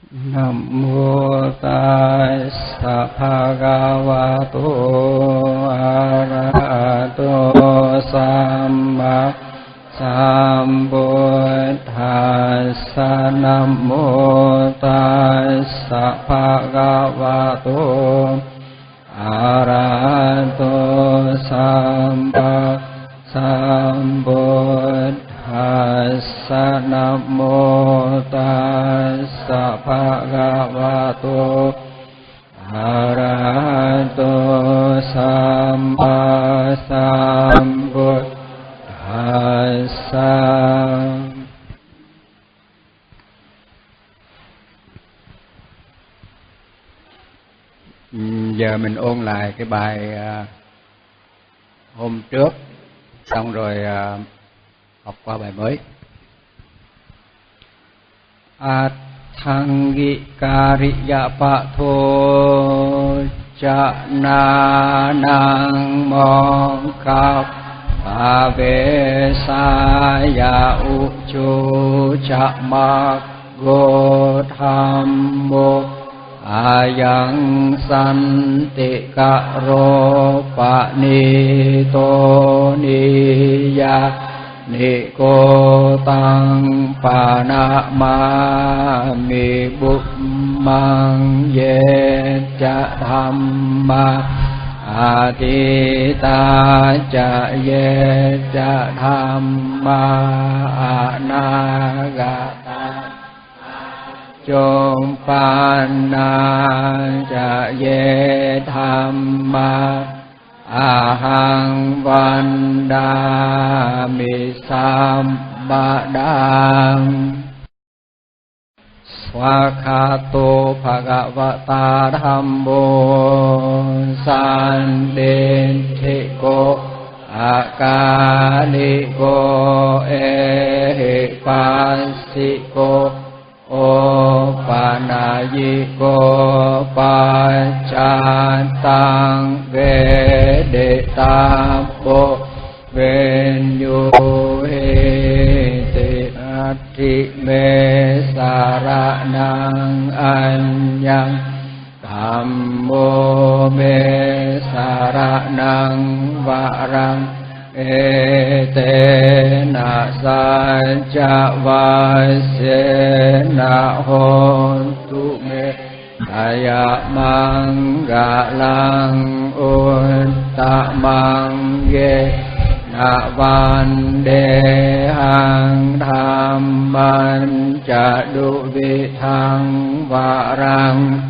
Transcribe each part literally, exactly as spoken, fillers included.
Nam mô Tassa Bhagavato Arahato Samma Sambuddhassa. Nam mô Tassa Bhagavato Arahato Samma Sambuddhassa. Nam mô Tassa Bhagavato Arahato Samma Sambuddhassa. Giờ mình ôn lại cái bài uh, hôm trước, xong rồi uh, học qua bài mới. Athangikariyapato cha na nang mong khắp Bave saya uchu cha mak go thammo ayang santikaro pa ni to ni ya ni cô tăng pa na ma mi bút mang ye cha dhamma a ti ta cha ye cha dhamma a na ga ta chom pa na cha ye dhamma ahang vandami sambadang swakhato bhagavata dhammo sandethiko akaliko ehipasiko Opanayiko pacantang vedetapo venyuhiti ati me saranang anyang dhammo me saranang varang etena saja vasena hontu me daya manggalang uttamang ye na vandehang dhamman jadu vithang varang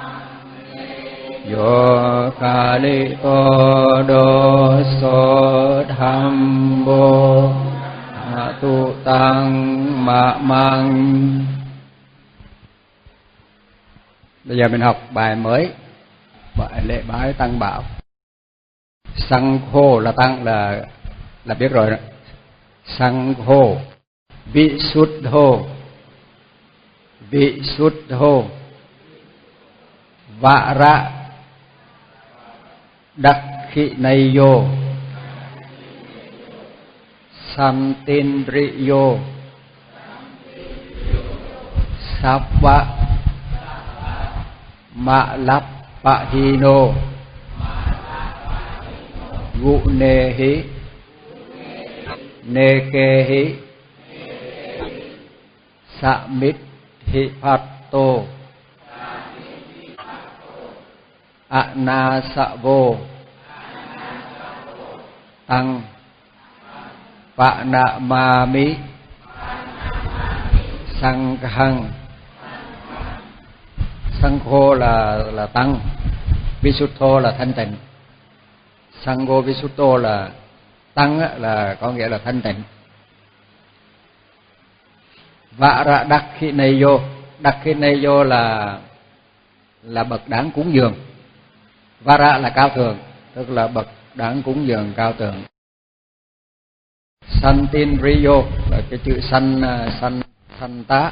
yo kali todo so dhammo tu tăng ma mang. Bây giờ mình học bài mới, bài lễ bái tăng bảo. Sang khô là tăng là là biết rồi đó. Sang khô, vị sút hô, vị sút hô, vạ ra đắc khi này yo samtindriyo sapva malapahino gunehi nekehi samithipatto anasavo tăng panamami sanghang. Sangho là là tăng, Visuddho là thanh tịnh, Sangho Visuddho là tăng là có nghĩa là thanh tịnh. Vara Dakkhinayo, Dakkhinayo là là bậc đáng cúng dường. Vara là cao thượng, tức là bậc đáng cúng dường cao thượng. Santindriyo là cái chữ san san santa,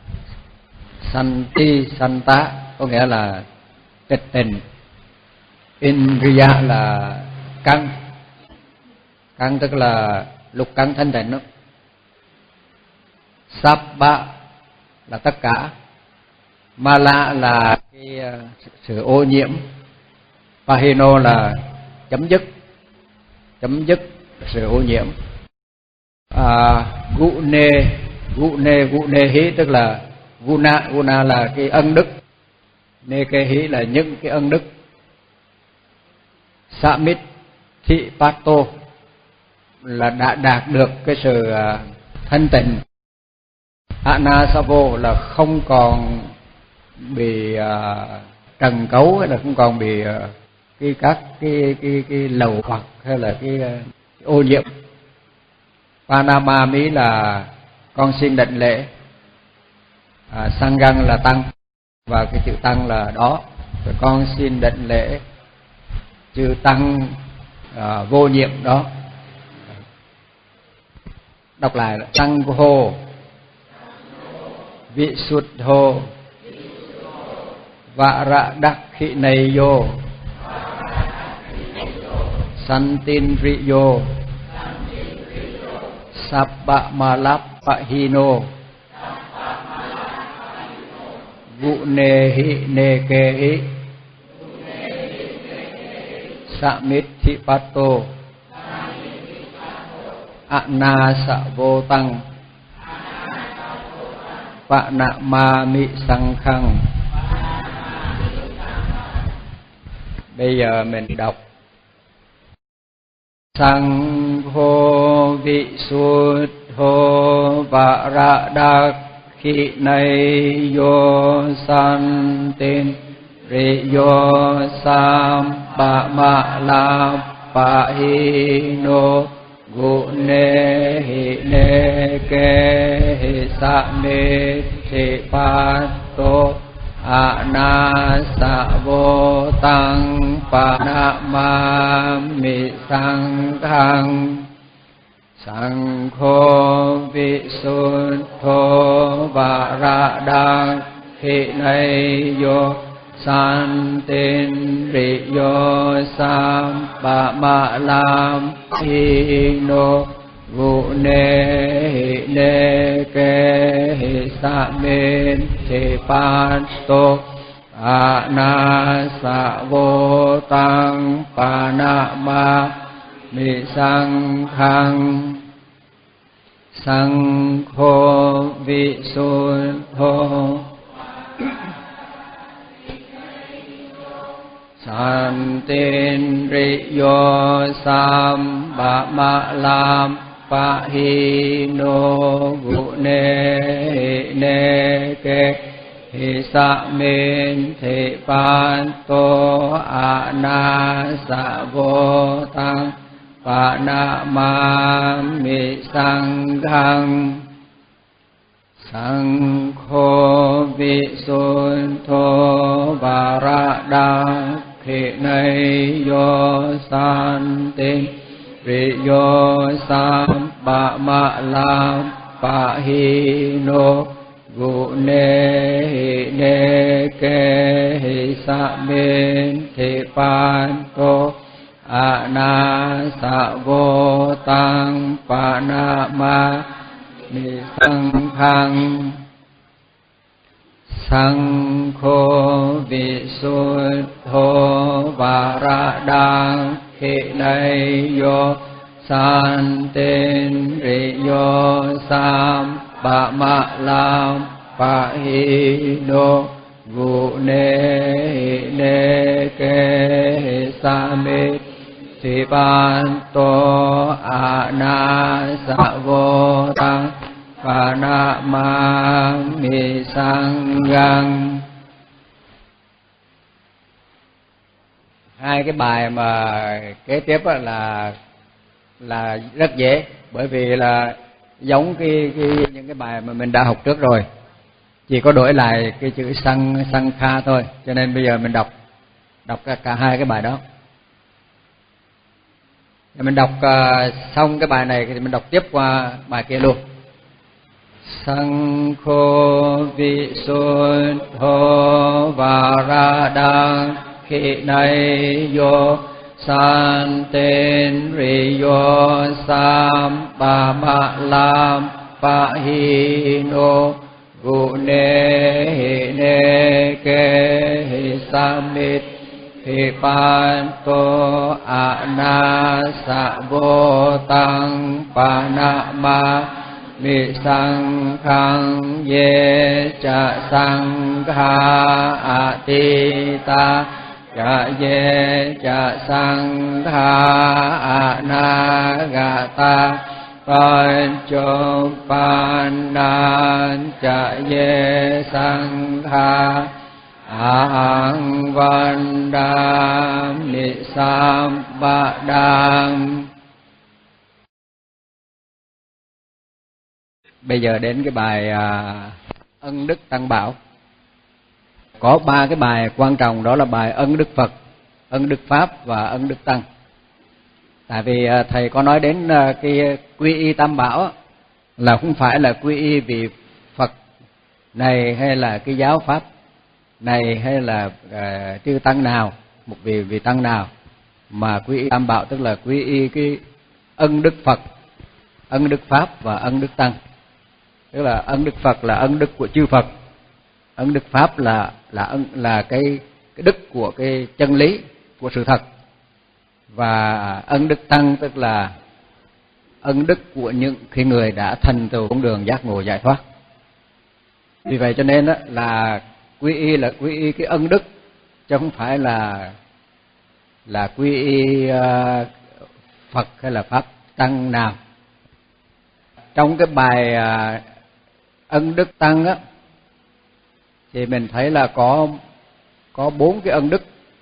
santi santa có nghĩa là tịch tình. Indriya là căn, căn tức là lục căn thanh tịnh đó. Sabba là tất cả, Mala là cái sự ô nhiễm, Pahino là chấm dứt, chấm dứt sự ô nhiễm. À, Gune, Gune, Gune hí tức là Guna, Guna là cái ân đức, Neke hí là những cái ân đức. Samit thị Pato là đã đạt được cái sự thanh tịnh. Anasavo là không còn bị uh, trần cấu, hay là không còn bị uh, cái các cái cái cái lầu hoặc hay là cái, uh, cái ô nhiễm. Panama Mỹ là con xin đảnh lễ, à, Sangang là tăng, và cái chữ tăng là đó, rồi con xin đảnh lễ chữ tăng à, vô nhiệm đó. Đọc lại là Tăng Hô Vị Sụt Hô Vara Đắc Khị Này Yo Santin Ri Yo Sabba Malap Pahino Vụ Nê Hị Nê Kê Hị Samit Thị Pato Ana Sa Vô Tăng Pạ Nạ Ma Mị Sang Khang. Bây giờ mình đọc Sang hô vị sút hô và ra đắc khi này yo san tin ri yo sam ba ma la pa hi no gu ne hi ne ke hi sa me thi pa to ana sa vô tăng pa na ma mi sang khang. Sang khô vị sút thô và ra đăng khi này yo san tin ri yo sam ba ma lam hi no gu ne hi ne ke hi sa men thi pan to ana sa vô tăng pa na ma mi sang khang. Sang khô vị sút thô san tin ri yo sam ba ma lam pa hi no gu ne hi ne ke hi sa men thi pan to ana sa vô tăng pa na ma mi sang khang. Sang khô vị sút thô và ra đăng khi này yo san tin ri yo sam ba ma lam pa hi no gu ne hi ne ke hi sa men thi pan to ana sa vô tăng pa na ma mi sang khang. Sang khô vị sút thô và ra đăng khi này yo san tin ri yo sam ba ma lam pa hi no gu ne hi ne ke hi sa me thi pan to ana sa vô tăng pa na ma mi sang gang. Hai cái bài mà kế tiếp là là rất dễ, bởi vì là giống cái, cái những cái bài mà mình đã học trước rồi, chỉ có đổi lại cái chữ sang sang kha thôi, cho nên bây giờ mình đọc đọc cả, cả hai cái bài đó. Mình đọc uh, xong cái bài này thì mình đọc tiếp qua bài kia luôn. Sang khô vị sút thô và ra đăng khi này yo san tin ri yo sam ba ma lam pa hi no gu ne hi ne sa mít khi pan tô a na sa vô tăng pa na ma mi sang khang ye cha sang kha a ti ta cha ye cha sang kha a na ga ta pan cho pan nan cha ye sang kha Ahang Vandam Nisampadam. Bây giờ đến cái bài à, ân đức tăng bảo. Có ba cái bài quan trọng, đó là bài ân đức Phật, ân đức Pháp và ân đức Tăng. Tại vì à, thầy có nói đến à, cái quy y tam bảo là không phải là quy y vì Phật này hay là cái giáo Pháp này hay là uh, chư tăng nào, một vị vị tăng nào, mà quy y tam bảo tức là quy y cái ân đức Phật, ân đức Pháp và ân đức Tăng. Tức là ân đức Phật là ân đức của chư Phật, ân đức Pháp là là ân là cái cái đức của cái chân lý, của sự thật, và ân đức Tăng tức là ân đức của những khi người đã thành tựu con đường giác ngộ giải thoát. Vì vậy cho nên đó là quy y là quy y cái ân đức, chứ không phải là là quy y uh, Phật hay là Pháp Tăng nào. Trong cái bài uh, ân đức Tăng á, thì mình thấy là có có bốn cái ân đức.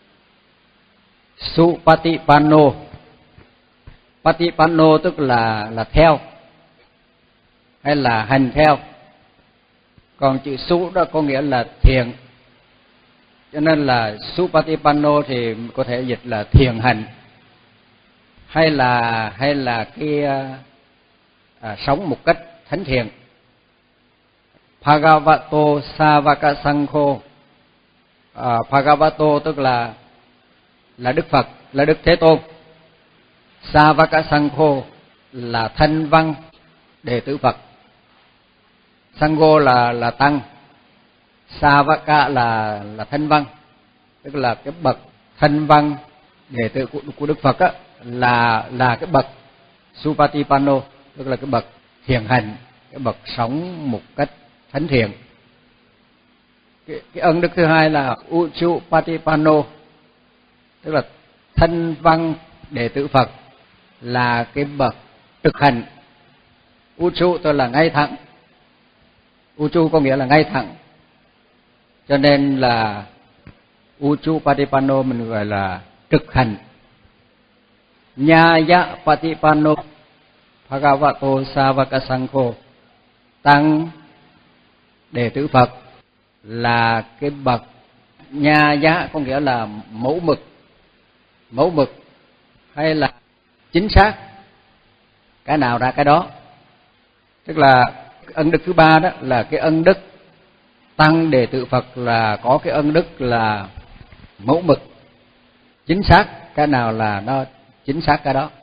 Supatipanno, Patipanno tức là là theo hay là hành theo. Còn chữ su đó có nghĩa là thiền, cho nên là supatipanno thì có thể dịch là thiền hành, hay là hay là cái à, sống một cách thánh thiện. Bhagavato Savaka Sankho, à, Bhagavato tức là là Đức Phật, là Đức Thế Tôn. Savaka Sankho là thanh văn đệ tử Phật. Sangho là là tăng, Savaka là là thanh văn, tức là cái bậc thanh văn đệ tử của, của Đức Phật á, là là cái bậc Supatipanno, tức là cái bậc thiền hành, cái bậc sống một cách thánh thiện. Cái, cái ân đức thứ hai là Uchupatipanno, tức là thanh văn đệ tử Phật, là cái bậc thực hành. Uchu tức là ngay thẳng, Uchu có nghĩa là ngay thẳng, cho nên là Uchu Patipanno mình gọi là thực hành. Nyaya Patipanno Bhagavato Savaka Sankho, tăng đệ tử Phật là cái bậc Nyaya, có nghĩa là mẫu mực, mẫu mực hay là chính xác, cái nào ra cái đó. Tức là ân đức thứ ba đó là cái ân đức tăng đệ tử Phật, là có cái ân đức là mẫu mực, chính xác, cái nào là nó chính xác cái đó.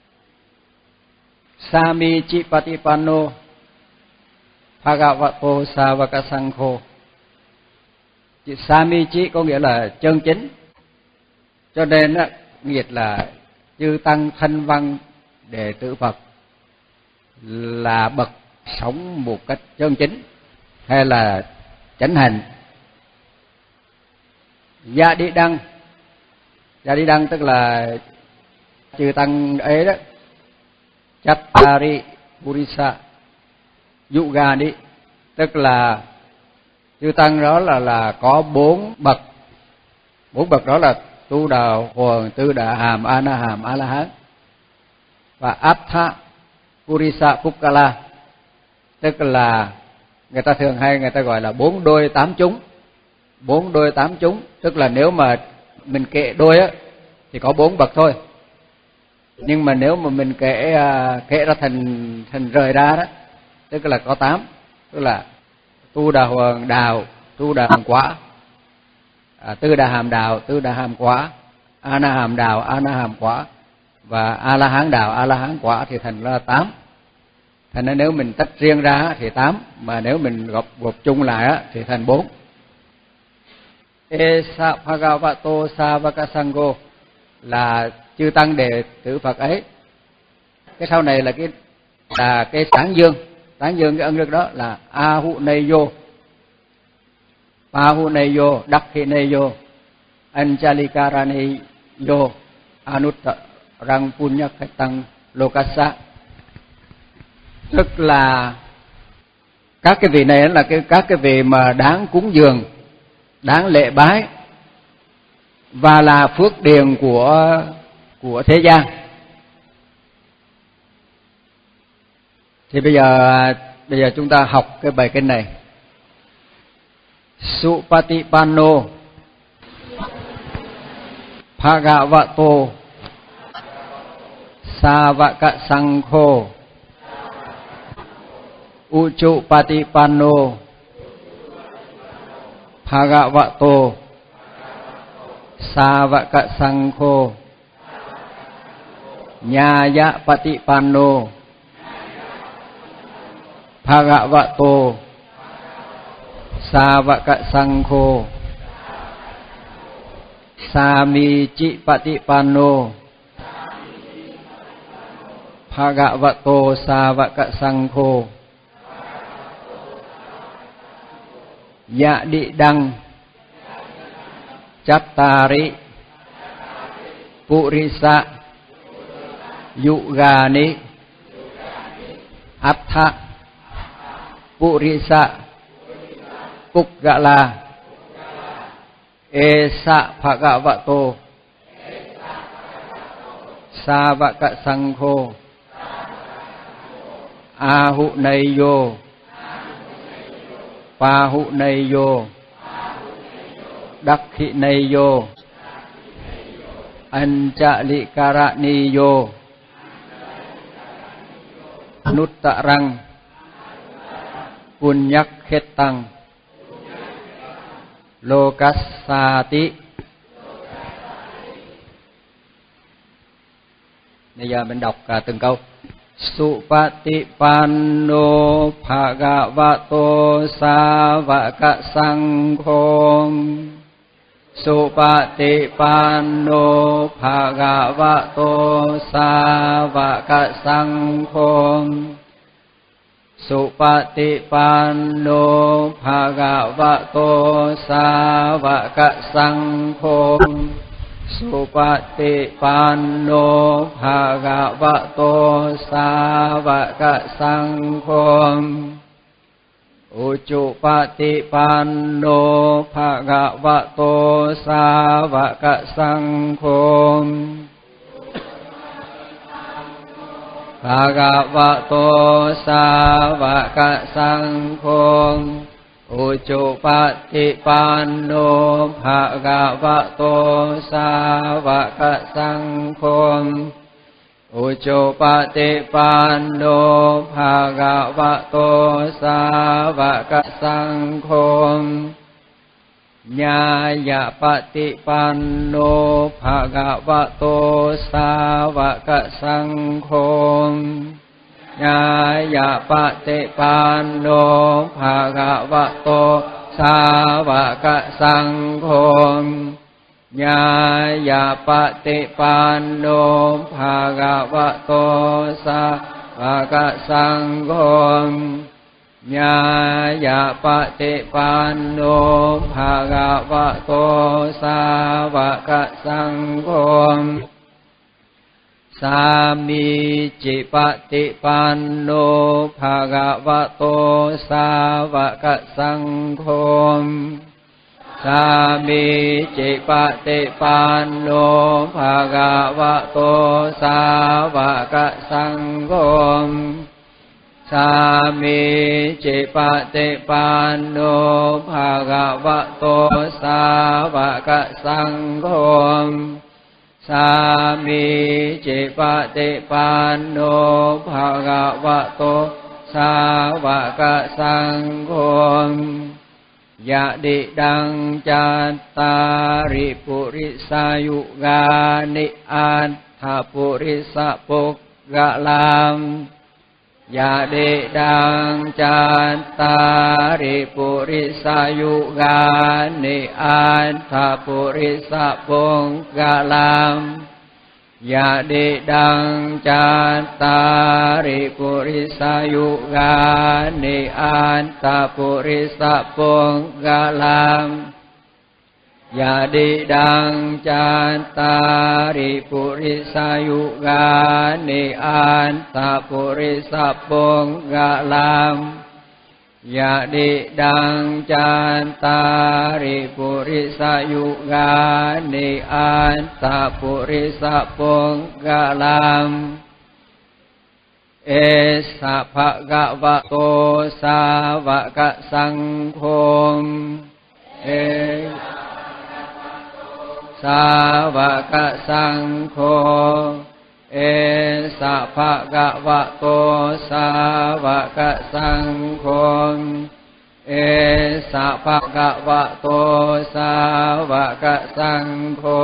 Samichi Patipanno Bhagavato Savaka Sankho, chữ Samichi có nghĩa là chân chính, cho nên á, nghĩa là chư tăng thanh văn đệ tử Phật là bậc sống một cách chân chính hay là chánh hành. Gia đi đăng, gia đi đăng tức là chư tăng ấy đó, Chattari Purisa Yugani, tức là chư tăng đó là là có bốn bậc, bốn bậc đó là Tu Đà Hoàng, Tư Đà Hàm, A Na Hàm, A La Hán, và Attha Purisa Pukkala, tức là người ta thường hay người ta gọi là bốn đôi tám chúng. Bốn đôi tám chúng tức là nếu mà mình kệ đôi á thì có bốn bậc thôi, nhưng mà nếu mà mình kệ kệ ra thành thành rời ra đó, tức là có tám, tức là Tu Đà Hoàng Đào, Tu Đà Hàm Quả, à, Tư Đà Hàm Đào, Tư Đà Hàm Quả, A Na Hàm Đào, A Na Hàm Quả, và A La Hán Đào, A La Hán Quả, thì thành ra tám. Thành ra nếu mình tách riêng ra thì tám, mà nếu mình gộp gộp chung lại thì thành bốn. Esa Bhagavato Savaka Sangho là chư tăng đệ tử Phật ấy. Cái sau này là cái là cái tán dương, tán dương cái ân đức đó là Ahuneyo, Pahuneyo, Dakhineyo, Anjalikaraneyo, Anuttarang Punyakhetang Lokassa. Tức là các cái vị này là cái các cái vị mà đáng cúng dường, đáng lễ bái và là phước điền của của thế gian. Thì bây giờ bây giờ chúng ta học cái bài kinh này. Supatipanno Bhagavato Savaka Sangho Uchupatipanno Bhagavato Savaka Sangho Nyayapatipanno Bhagavato Savaka Sangho Samicipatipanno Bhagavato Savaka Sangho Yadidang Chattari Purisa Yugani Attha Purisa Puggala Esa Bhagavato Savaka Sangho Ahuneyo Pahuneyo Dakhineyo Anjalikaraneyo Anuttarang Punyakhetang Lokassati. Bây giờ mình đọc cả từng câu. Supatipanno Bhagavato Savaka Sangho Supatipanno Bhagavato Savaka Sangho Supatipanno Bhagavato Savaka Sangho Supatipanno Bhagavato Savaka Sangho Uchupatipanno Bhagavato Savaka Sangho Bhagavato Savaka Sangho Uchupatipanno Bhagavato Savaka Sangho Uchupatipanno Bhagavato Savaka Sangho Nyayapatipanno Bhagavato Savaka Sangho Nyayapatipanno Bhagavato Savaka Sangho Nyayapatipanno Bhagavato Savaka Sangho Nyayapatipanno Bhagavato Savaka Sangho Samicipatipanno Bhagavato Savaka Sangho Samicipatipanno Bhagavato Savaka Sangho Samicipatipanno Bhagavato Savaka Sangho Samicipatipanno Bhagavato Savaka Sangho Yadidang Chattari Purisa Yugani Attha Purisa Puggalam ยะเดดังจัตตาริปุริสายุกานิอันทปุริสปุงกะลัมยะเดดังจัตตาริปุริสายุกานิอันทปุริสปุงกะลัมยะเดดังจัตตาริปุริสายุกานิอันทปุริสปุงกะลัมยะเดดังจัตตาริปุริสายุกานิอันทปุริสปุงกะลัมเอสะภะคะวะโตสาวกสังโฆเอสาวกสังโฆเอสะภะคะวะโตสาวกสังโฆเอสะภะคะวะโตสาวกสังโฆ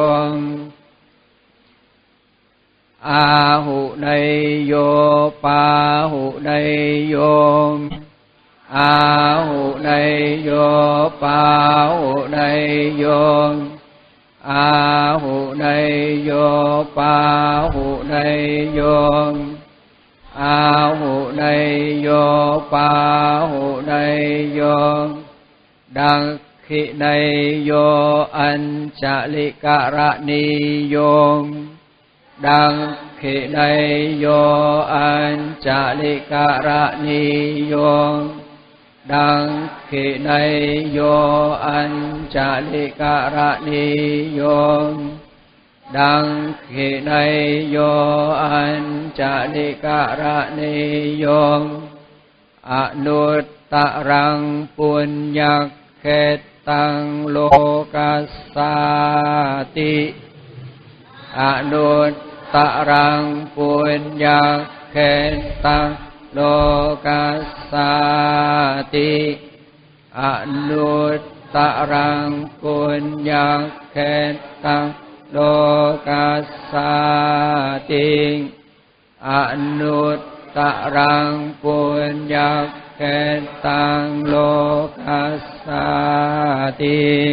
อาหุเนยโยปาหุเนยโยอาหุเนยโยปาหุเนยโยอาหุเนยโยปาหุเนยโยอาหุเนยโยปาหุเนยโยดังขิเนยโยอัญจลิกะระนิโยดังขิเนยโยอัญจลิกะระนิโยดังขิเนยโยอัญจลิกะระนิโยดังขิเนยโยอัญจลิกะระนิโยอนุตตรังปุญญเขตังโลกัสสาติอนุตตรังปุญญเขตังโลกัสสาติอนุตตรังปุญญเขตังโลกัสสาติอนุตตรังปุญญเขตังโลกัสสาติ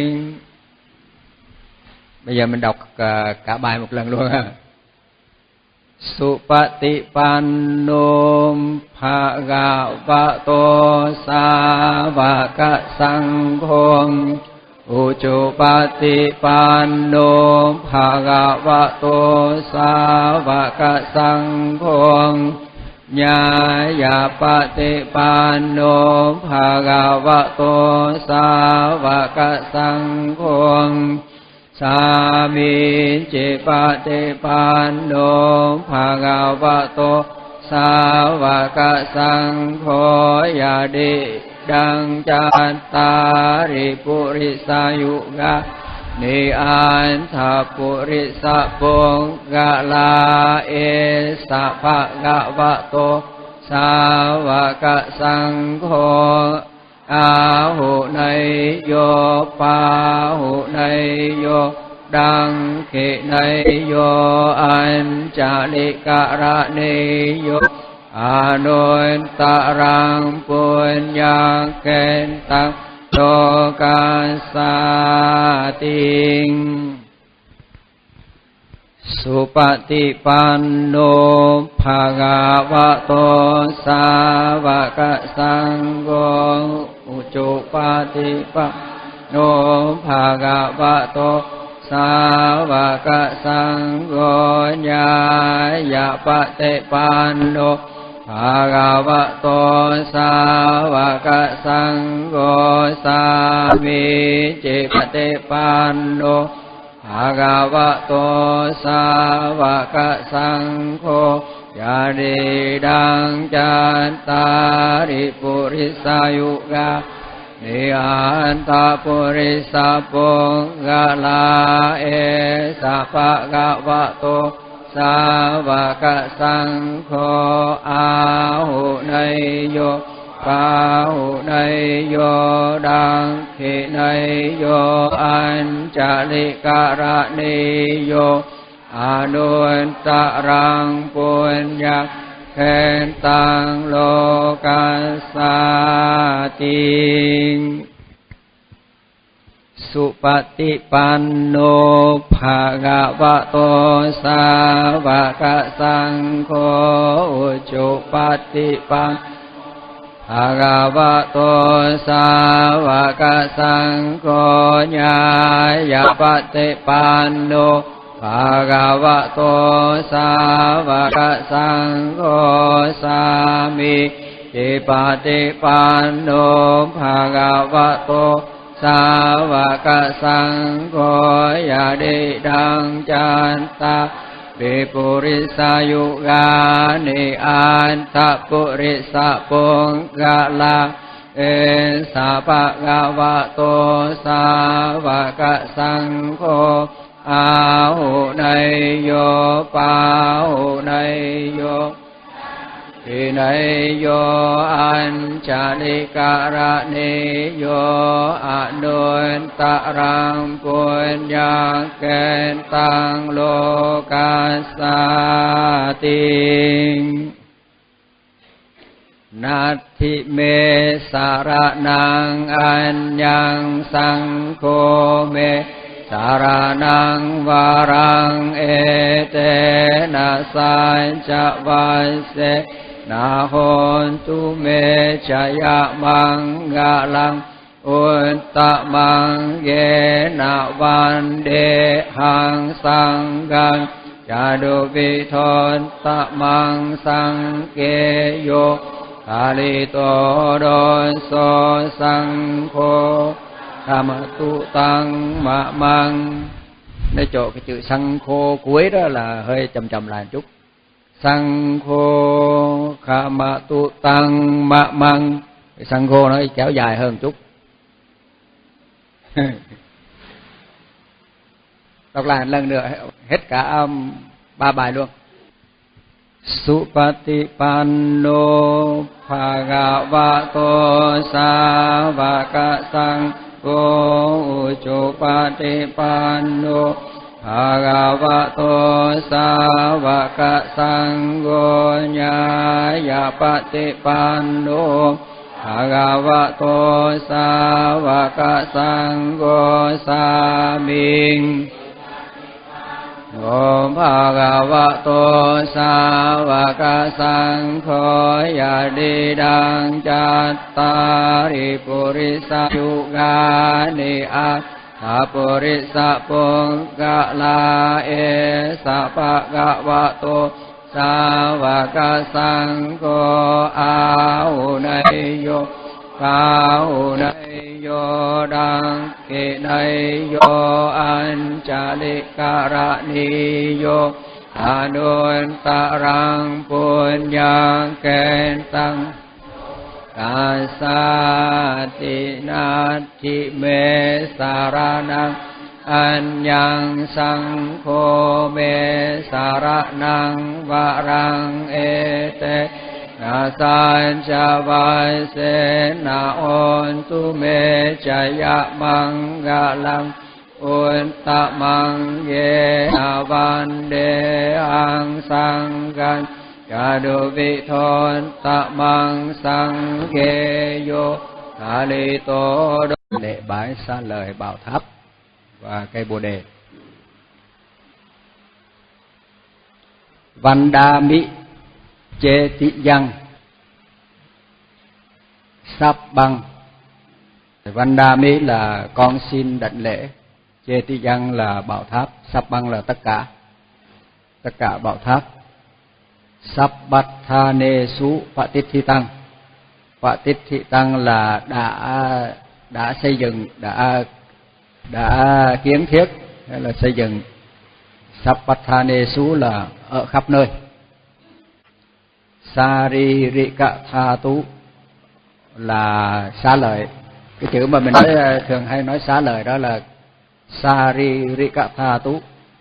Bây giờ mình đọc cả bài một lần luôn ha. Supatipanno bhagavato savaka sangho Ucupatipanno bhagavato savaka sangho Nyayapatipanno bhagavato savaka sangho Samicipatipanno bhagavato savaka sangho Yadi đăng chattari purisayuga ni an tha purisa pongala e sa bhagavato savaka sangho ahu nay yo pahu nay yo đăng khị nay yo an chalikara ni yo Anunttarang punyakentang lokasating Supatipanno bhagavato savaka sangho Ucupatipanno bhagavato savaka sangho Nyayapatipanno bhagavato savaka sangho Samicipatipanno bhagavato savaka sangho Yadidang chattari purisayuga Niyanta purisa pongala esa bhagavato savaka sangho ahu nay yo pahu nay yo đăng khị nay yo an chalikara ni yo anunttarang punya khen tăng lô ca sa ti. Supati panno bhagavato sāvaka saṅgho Supati panno bhagavato sāvaka saṅgho Nyāyapati panno bhagavato sāvaka saṅgho Sāmi Tipati panno bhagavato Sāvaka saṅgho yadidang canta vipurisa yugani anta purisa punggala esa bhagavato sāvaka saṅgho ahunayo pahunayo Inayo anchalikaraniyo anuntarang punya kentang lokasati Nati me saranang anyang sangko me saranang varang etena sanca vase Na hontu me chaya mangalang untamang ye na vande hang sangang Yadu vithon tamang sang ke yo Kalito don so sang khô Tham tu tăng mạ mang. Nói chỗ cái chữ sang khô cuối đó là hơi chậm chậm lại một chút. Sang khô khama tu tăng mạ mang. Sang khô nó kéo dài hơn một chút. Đọc lại lần nữa hết cả um, ba bài luôn. Supatipanno bhagavato sāvaka saṅgho Supatipanno bhagavato sāvaka saṅgho Nyāyapatipanno bhagavato sāvaka saṅgho Sāmi Om bhagavato sāvaka saṅgho yadidang cattari purisa yugani atta purisa punggala esa bhagavato sāvaka saṅgho ahunayo Kaunayo đăng kỳ nayo anchalikaraniyo anuntarang punyang kentang kasati nati me saranang anyang saṅgho me saranang varang ete Na sanca vase na ontu me chaya mangalang untamang ye avande ang sanggan yadu vithon tamang sang ge yo Kalito đô lễ bái xa lời bảo tháp và cây bồ đề. Vandami Chê Tị Văn Sắp Băng. Vandami là con xin đảnh lễ, Chê Tị Văn là bảo tháp, Sắp Băng là tất cả, tất cả bảo tháp. Sắp Bát Tha Nê Sú Phạ Tít Thi Tăng. Phạ Tít Thi Tăng là đã đã xây dựng, đã đã kiến thiết hay là xây dựng. Sắp Bát Tha Nê Sú là ở khắp nơi. Saririka tha tú là xá lợi. Cái chữ mà mình nói, thường hay nói xá lợi đó là Saririka tha tú.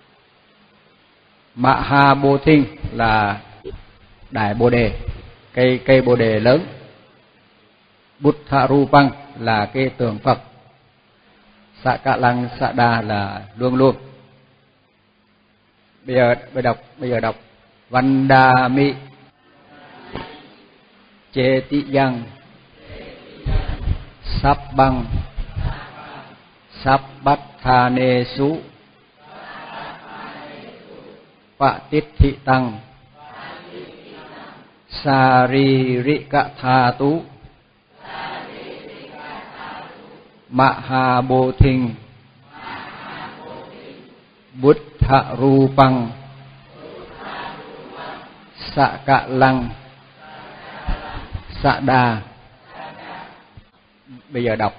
Mahabodhin là đại bồ đề, cây cây bồ đề lớn. Buddha Rupang là cái tượng Phật. Sakalang Sada là luôn luôn. Bây giờ bây đọc bây giờ đọc Vandami ti yang sabbang sabbatthanesu patitthitang saririka thatu mahabodhin buddha rupang sakalang sada. Bây giờ đọc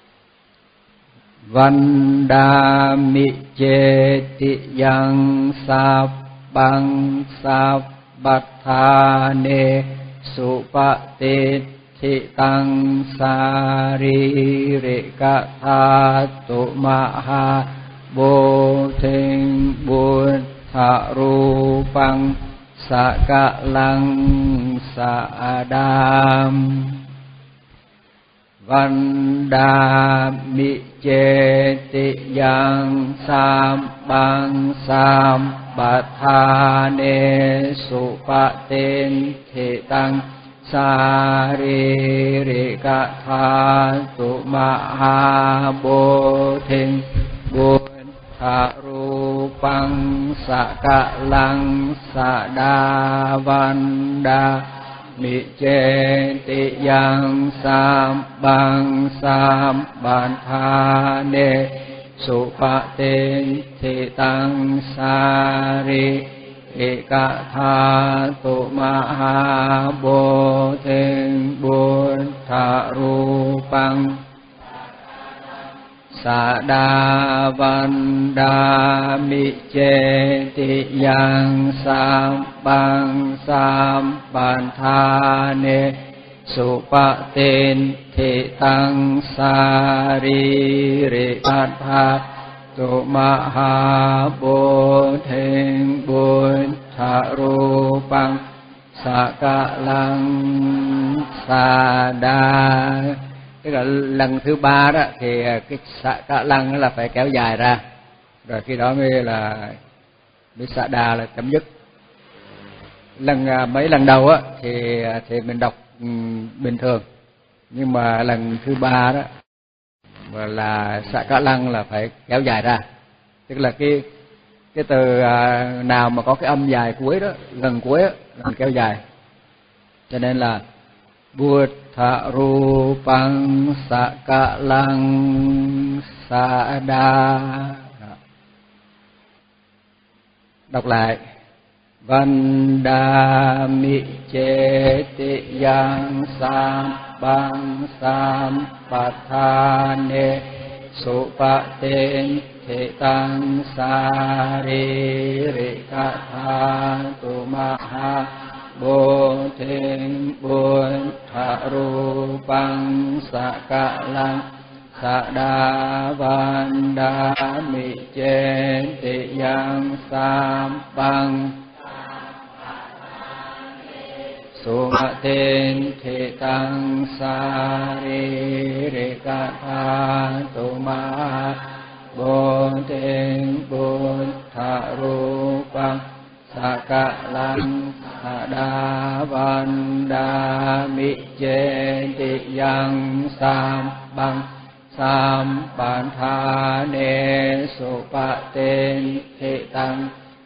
Vandami cheti yang sabbang sabbathane supatithitang saririka thatu maha bodhin buddha rupang sakalang sadam. Vandami cheti yang sabbang sabbathane supatithitang saririka thatu maha bodhin buddha rupang sakalang sada. Vanda mi cheti yang sabbang sabbathane supatithitang saririka thatu maha bodhin buddha rupang sada. Vandami cheti yang sabbang sabbathane supatithitang saririka thatu maha bodhin buddha rupang sakalang sada. Tức là lần thứ ba đó thì cái xạ cả lăng là phải kéo dài ra, rồi khi đó mới là mới xạ đà là chấm dứt. Lần mấy lần đầu á thì thì mình đọc bình thường, nhưng mà lần thứ ba đó là xạ cả lăng là phải kéo dài ra, tức là cái cái từ nào mà có cái âm dài cuối đó, lần cuối đó, là mình kéo dài, cho nên là buddha rupang sakalang sada. Đọc lại. Vandami cheti yang sabbang sabbathane supatithitang saririka thatu maha bodhin buddha rupang sakalang sada. Vandami cheti yang sabbang supatithitang saririka thatu maha bodhin buddha rupang sakalang sada. Vandami cheti yang sabbang sabbathane supatithitang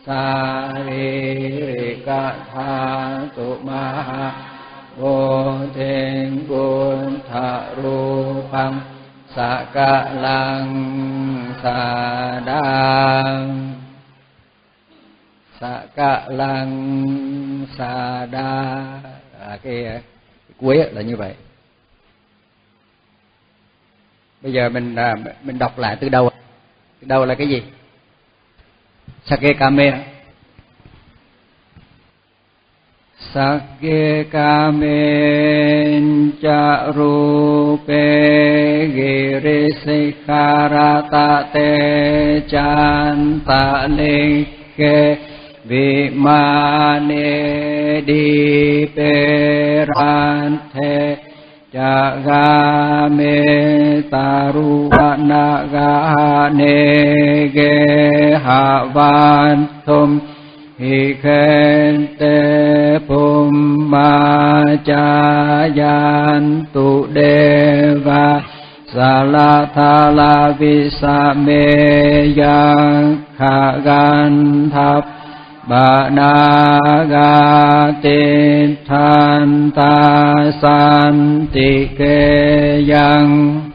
saririka thatu maha bodhin buddha rupang sakalang sada. Sakalang sada. À, cái, cái cuối là như vậy. Bây giờ mình mình đọc lại từ đầu. Từ đầu là cái gì? Sake kame. Sake kame cha rupe girisikharata te chanta leke vimane diperante jagame taruvanagane gehavantum หิเคนเตภูมิมาจายันตุเดวะสาลาทาลาวิสะเมยังขะกันทัพบานากาติทันตาสันติเกยัง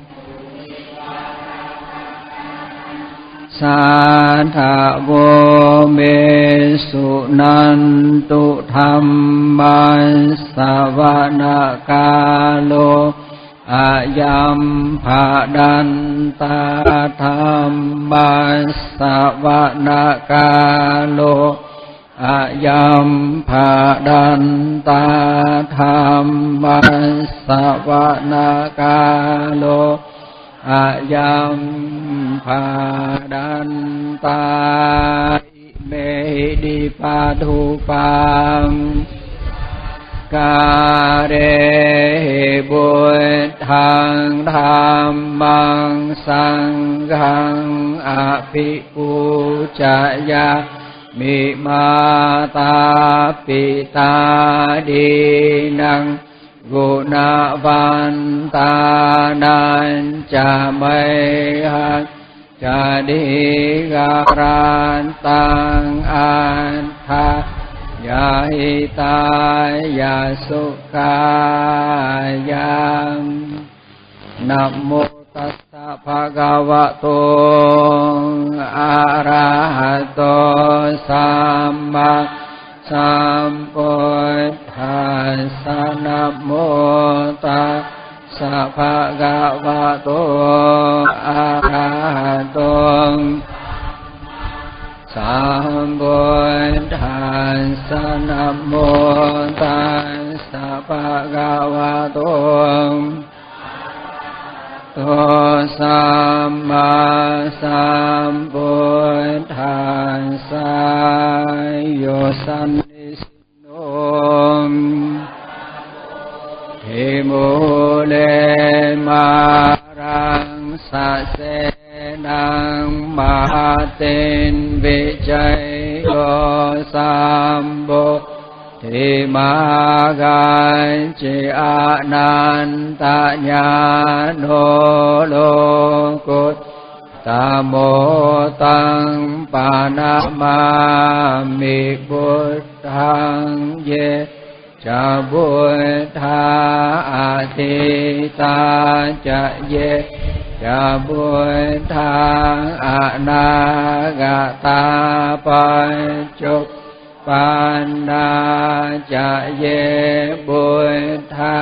สาธาโวเมสุนันตุธรรมัสสวนาคาโลอายัมภะดันตาธรรมัสสวนาคาโลอายัมภะดันตาธรรมัสสวนาคาโลอายัมภะดันตาเมหิปาทุปังกาเรบุทังธรรมังสังฆังอภิปูชยามิมาตาปิตาดีนังกุณวันตานันจะไม่หักจะดีการันตังอันทายาหิตายาสุขายามนะโมตัสสะภะคะวะโตอะระหะโตสัมมาสัมพุทธัสสะนะโมตัสสะภะคะวะโตอะระหะโตสัมพุทธัสสะนะโมตัสสะภะคะวะโตโตสัมมาสัมพุทธัสสะโยสันนิสิโนหิมุเลมารังสะเสนังมหาเตนวิจัยโยสัมโบทิมากันจิอานันตญาโนโลกุตตโมตังปานามามิบุตตังเยจะบุตธาอาทิตาจะเยจะบุตธาอนาคตาปัจจุปันนาจะเยบุตธา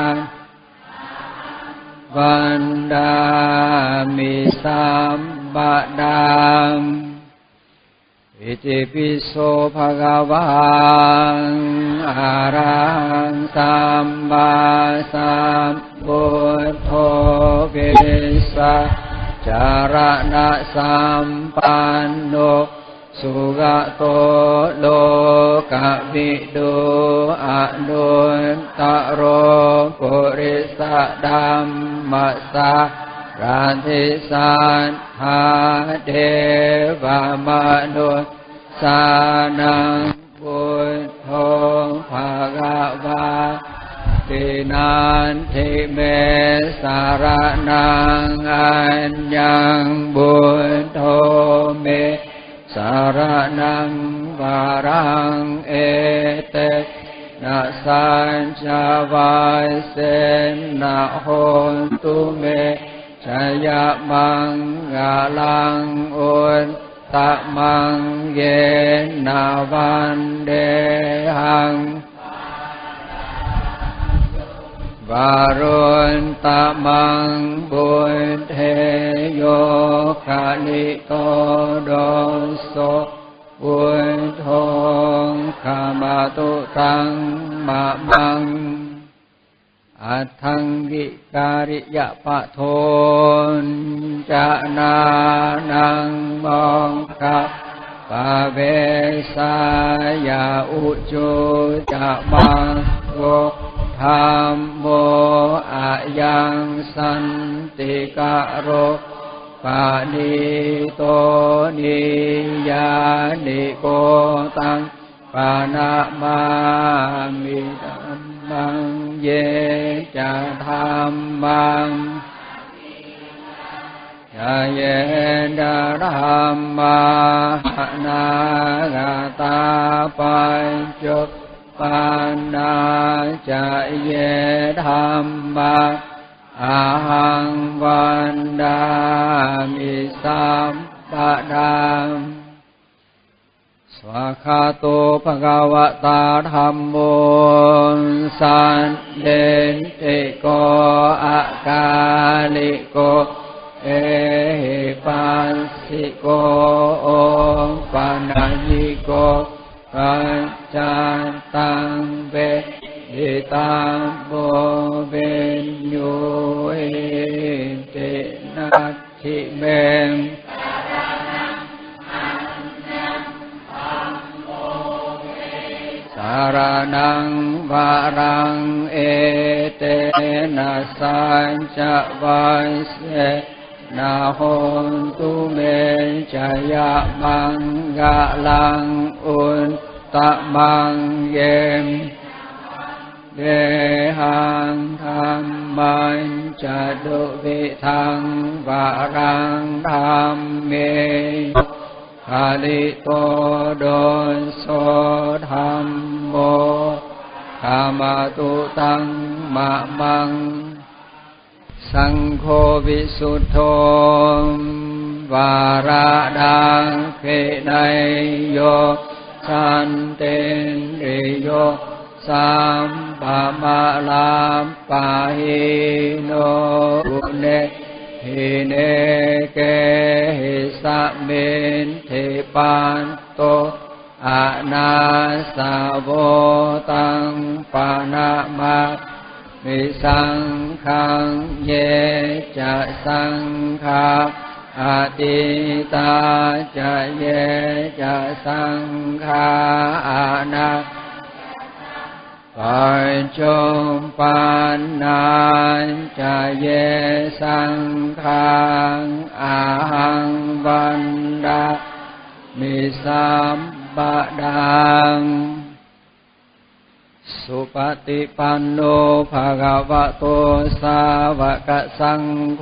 วันดามิสัมปดามอิติปิโสภะคะวะอะระหังสัมมาสัมพุทโธเกสะจารณะสัมปันโนสุขโตโลกวิดูอนุตตโรปุริสธัมมัสสะราธิสันหาเทวมนุษย์สานังพุทโธภะคะวะตินันทิเมสารนังอัญญังพุทโธเมสารนังวารังเอเตนะสัญจวายเสนะโหตุเมชยมังกาลังอุตตะมังเยนาวันเดหังวารุณตะมังบุญเทโยคาลิโตโดโสบุญทงขมาตุตังมะมังอัตถังกิการิยะปะโทนจะนานังมองคะปะเวสายาอุจุจะมังโกธรรมโมอะยังสันติกะโรปะนิโตนิยานิโกตังปานามามิธัมมังเยจะธัมมังยะเยนะธัมมานาคตาปัญจุปานาจะเยธัมมาอาหังวันดามิสัมปะทังสวากขาโตภะคะวะตาธัมโมสันเดนติโกอะกาลิโกเอหิปัสสิโกโอปานายิโกกัจจันตังเบหิตังโบเบญโยเอตินัตถิเมงสารนังวารังเอเตนะสัจจวัสเสนาโหนตุเมจยะมังกะลังอุนตะมังเยมเดหังธัมมัญจะดุวิทังวารังธัมเมคาลิโตโดนโสธัมโมคามาตุตังมะมังสังโฆวิสุทโธวาระดังเขไนโยสันเตนริโยสัมปะมะลามปะหิโนอุเนหิเนเกหิสะเมนเทปันโตอะนาสาโวตังปานะมะมิสังขังเยจะสังฆาอาติตาจะเยจะสังฆาอานาปัญจปานัญจะเยสังฆังอาหังวันดามิสัมปะทังสุปฏิปันโนภะคะวะโตสาวกสังโฆ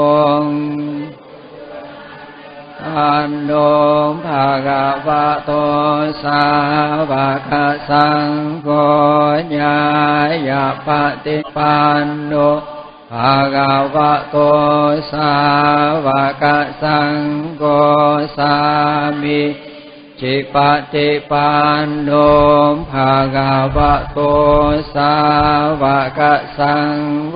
อันโนภะคะวะโตสาวกสังโฆญาญาปฏิปันโนภะคะวะโตสาวกสังโฆสามิจิปฏิปันโนภะคะวะโตสาวกสังโฆ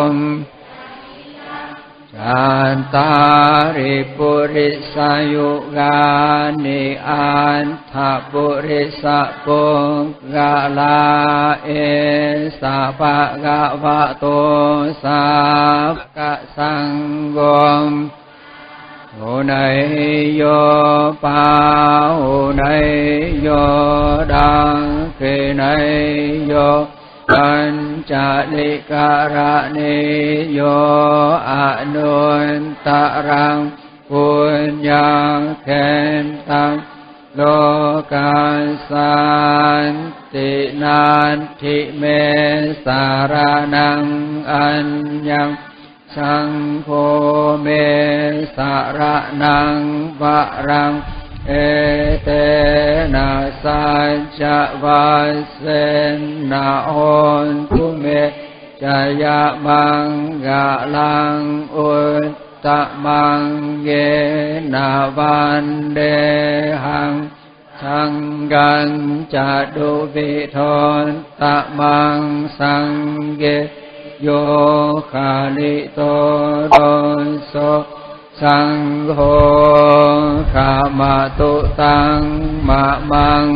จันตาริปุริสยุกานิอันทปุริสปุกะลาเอสะภะคะวะโตสาวกสังโฆโหไนโยปาโหไนโยดังเกไนโยปัญจลิกะระเนโยอนุนตรังปุญญาเคนตังโลกาสันตินันทิเมสารนังอัญญังสังโฆเมสารนังวะรังเอเตนะสัจจวัสเสนาโหนตุเมจยะมังกะลังอุตตะมังเยนะวันเดหังสังกันจะดุวิทนตะมังสังเกโยคาลิโตโดนโสสังโฆขามาตุตังมะมัง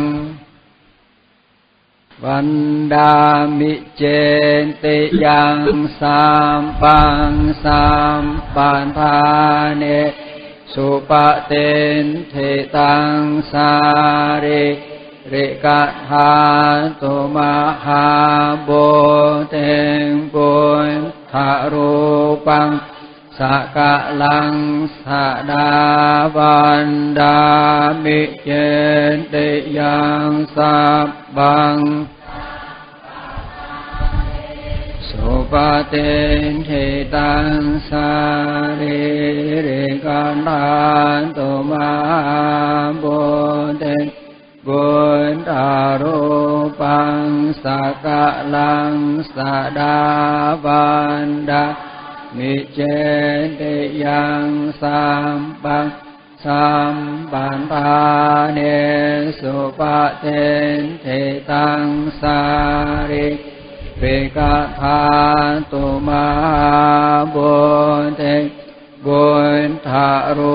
วันดามิเจนติยังสามปังสามปันธาเนสุปเตนเทตังสาริริกะทาตุมหาโบเตงปุญทะรูปังสสักกะลังสะดาวันดามิเจติยังสัพบังสุปฏิทิตังสาริริกันตันตุมาบุเตบุญตารูปังสักกะลังสะดาวันดามิเจติยังสัมปังสัมปันธาเนสุปฏิทิตังสาริริกทานตุมาบุเตบุญทารู